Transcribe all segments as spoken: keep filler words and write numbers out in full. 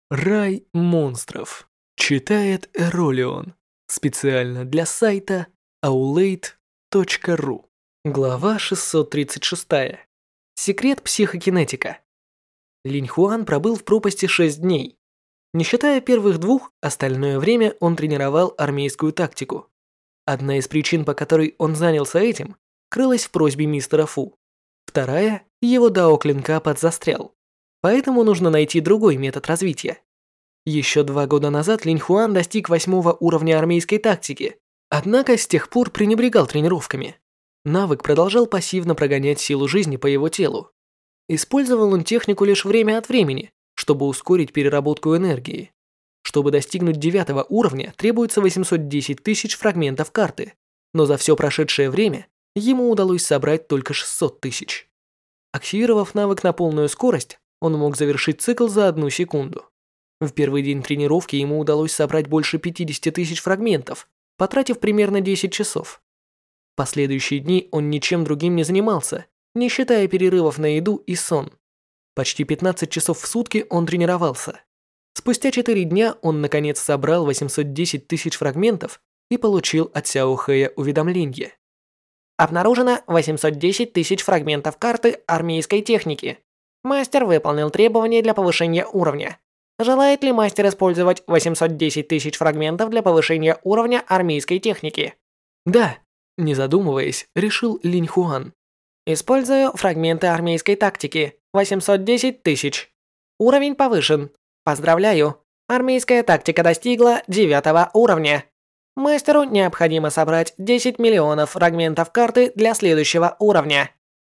Рай монстров. Читает Эролион. Специально для сайта аулейт точка ру. Глава шестьсот тридцать шесть. Секрет психокинетика. Линь Хуан пробыл в пропасти шесть дней. Не считая первых двух, остальное время он тренировал армейскую тактику. Одна из причин, по которой он занялся этим, крылась в просьбе мистера Фу. Вторая – его дао клинка подзастрял. Поэтому нужно найти другой метод развития. Еще два года назад Линь Хуан достиг восьмого уровня армейской тактики, однако с тех пор пренебрегал тренировками. Навык продолжал пассивно прогонять силу жизни по его телу. Использовал он технику лишь время от времени, чтобы ускорить переработку энергии. Чтобы достигнуть девятого уровня, требуется восемьсот десять тысяч фрагментов карты, но за все прошедшее время ему удалось собрать только шестьсот тысяч. Активировав навык на полную скорость, он мог завершить цикл за одну секунду. В первый день тренировки ему удалось собрать больше пятьдесят тысяч фрагментов, потратив примерно десять часов. В последующие дни он ничем другим не занимался, не считая перерывов на еду и сон. Почти пятнадцать часов в сутки он тренировался. Спустя четыре дня он наконец собрал восемьсот десять тысяч фрагментов и получил от Сяо Хэя уведомление. Обнаружено восемьсот десять тысяч фрагментов карты армейской техники. Мастер выполнил требования для повышения уровня. Желает ли мастер использовать восемьсот десять тысяч фрагментов для повышения уровня армейской техники? Да, не задумываясь, решил Линь Хуан. Использую фрагменты армейской тактики. восемьсот десять тысяч. Уровень повышен. Поздравляю. Армейская тактика достигла девятого уровня. Мастеру необходимо собрать десять миллионов фрагментов карты для следующего уровня.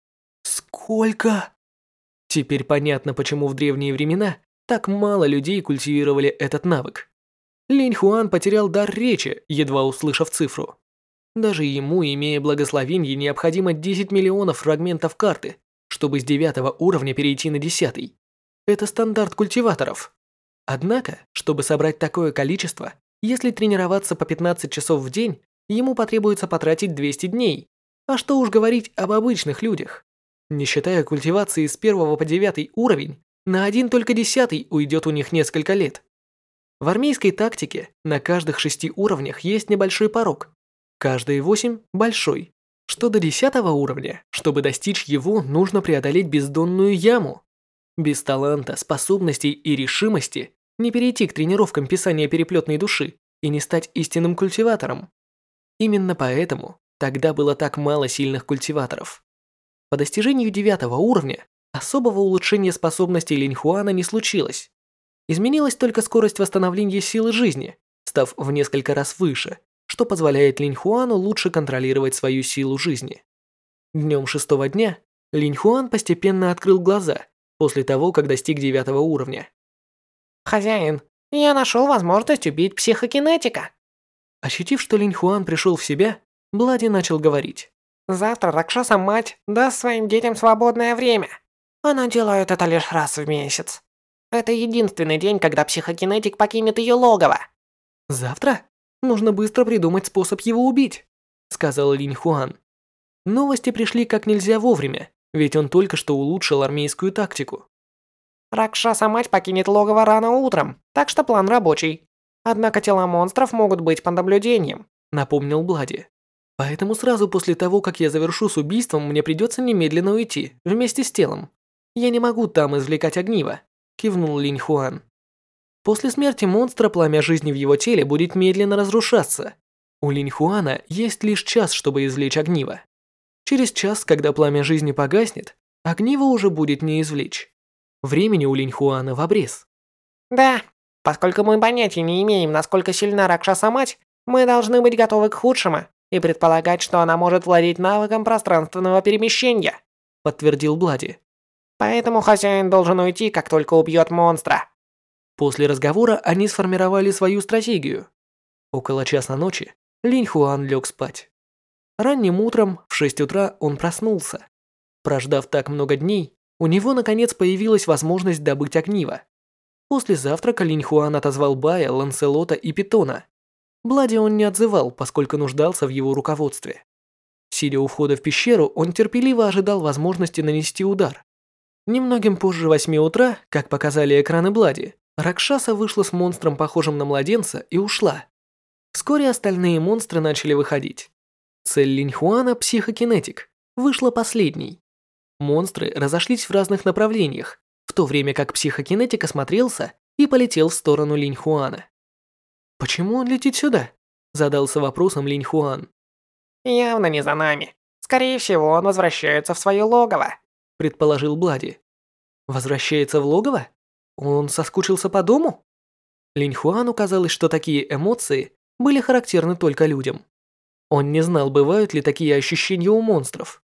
Сколько? Теперь понятно, почему в древние времена так мало людей культивировали этот навык. Линь Хуан потерял дар речи, едва услышав цифру. Даже ему, имея благословение, необходимо десять миллионов фрагментов карты, чтобы с девятого уровня перейти на десятый. Это стандарт культиваторов. Однако, чтобы собрать такое количество, если тренироваться по пятнадцать часов в день, ему потребуется потратить двести дней. А что уж говорить об обычных людях. Не считая культивации с первого по девятый уровень, на один только десятый уйдет у них несколько лет. В армейской тактике на каждых шести уровнях есть небольшой порог. Каждые восемь – большой. Что до десятого уровня, чтобы достичь его, нужно преодолеть бездонную яму. Без таланта, способностей и решимости не перейти к тренировкам писания переплетной души и не стать истинным культиватором. Именно поэтому тогда было так мало сильных культиваторов. По достижению девятого уровня особого улучшения способностей Линь Хуана не случилось. Изменилась только скорость восстановления силы жизни, став в несколько раз выше, что позволяет Линь Хуану лучше контролировать свою силу жизни. Днем шестого дня Линь Хуан постепенно открыл глаза после того, как достиг девятого уровня. «Хозяин, я нашел возможность убить психокинетика». Ощутив, что Линь Хуан пришел в себя, Блади начал говорить. «Завтра Ракшаса-мать даст своим детям свободное время. Она делает это лишь раз в месяц. Это единственный день, когда психокинетик покинет ее логово». «Завтра? Нужно быстро придумать способ его убить», сказал Линь Хуан. Новости пришли как нельзя вовремя, ведь он только что улучшил армейскую тактику. «Ракшаса-мать покинет логово рано утром, так что план рабочий. Однако тела монстров могут быть под наблюдением», напомнил Блади. «Поэтому сразу после того, как я завершу с убийством, мне придется немедленно уйти, вместе с телом. Я не могу там извлекать огниво», кивнул Линь Хуан. После смерти монстра пламя жизни в его теле будет медленно разрушаться. У Линь Хуана есть лишь час, чтобы извлечь огниво. Через час, когда пламя жизни погаснет, огниво уже будет не извлечь. Времени у Линь Хуана в обрез. «Да, поскольку мы понятия не имеем, насколько сильна Ракшаса-мать, мы должны быть готовы к худшему и предполагать, что она может владеть навыком пространственного перемещения», подтвердил Блади. «Поэтому хозяин должен уйти, как только убьет монстра». После разговора они сформировали свою стратегию. Около часа ночи Линь Хуан лег спать. Ранним утром в шесть утра он проснулся. Прождав так много дней, у него наконец появилась возможность добыть огниво. После завтрака Линь Хуан отозвал Бая, Ланселота и Питона. Блади он не отзывал, поскольку нуждался в его руководстве. Сидя у входа в пещеру, он терпеливо ожидал возможности нанести удар. Немногим позже восьми утра, как показали экраны Блади, Ракшаса вышла с монстром, похожим на младенца, и ушла. Вскоре остальные монстры начали выходить. Цель Линьхуана, психокинетик, вышла последней. Монстры разошлись в разных направлениях, в то время как психокинетик осмотрелся и полетел в сторону Линьхуана. «Почему он летит сюда?» – задался вопросом Линьхуан. «Явно не за нами. Скорее всего, он возвращается в свое логово», – предположил Блади. «Возвращается в логово? Он соскучился по дому?» Линьхуану казалось, что такие эмоции были характерны только людям. Он не знал, бывают ли такие ощущения у монстров.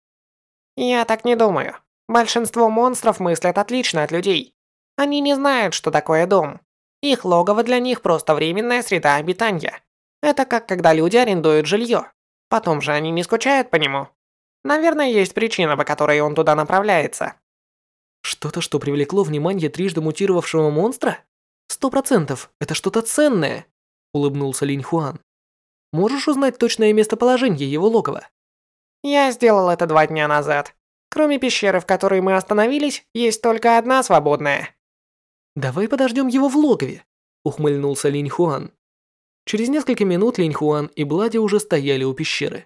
«Я так не думаю. Большинство монстров мыслят отлично от людей. Они не знают, что такое дом. Их логово для них просто временная среда обитания. Это как когда люди арендуют жилье. Потом же они не скучают по нему. Наверное, есть причина, по которой он туда направляется». Что-то, что привлекло внимание трижды мутировавшего монстра? Сто процентов, это что-то ценное, улыбнулся Линьхуан. Можешь узнать точное местоположение его логова? Я сделал это два дня назад. Кроме пещеры, в которой мы остановились, есть только одна свободная. Давай подождем его в логове, ухмыльнулся Линьхуан. Через несколько минут Линьхуан и Блади уже стояли у пещеры.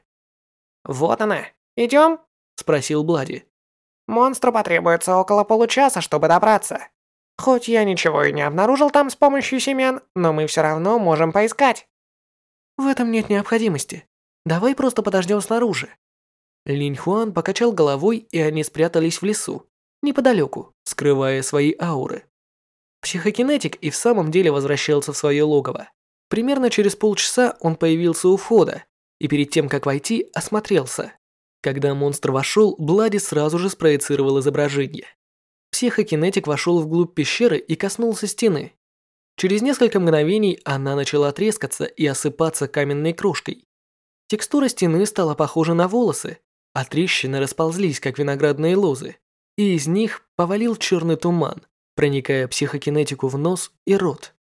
Вот она. Идем? Спросил Блади. Монстру потребуется около получаса, чтобы добраться. Хоть я ничего и не обнаружил там с помощью семян, но мы все равно можем поискать. В этом нет необходимости. Давай просто подождем снаружи. Линьхуан покачал головой, и они спрятались в лесу, неподалеку, скрывая свои ауры. Психокинетик и в самом деле возвращался в свое логово. Примерно через полчаса он появился у входа, и перед тем, как войти, осмотрелся. Когда монстр вошел, Блади сразу же спроецировал изображение. Психокинетик вошел вглубь пещеры и коснулся стены. Через несколько мгновений она начала трескаться и осыпаться каменной крошкой. Текстура стены стала похожа на волосы, а трещины расползлись, как виноградные лозы, и из них повалил черный туман, проникая психокинетику в нос и рот.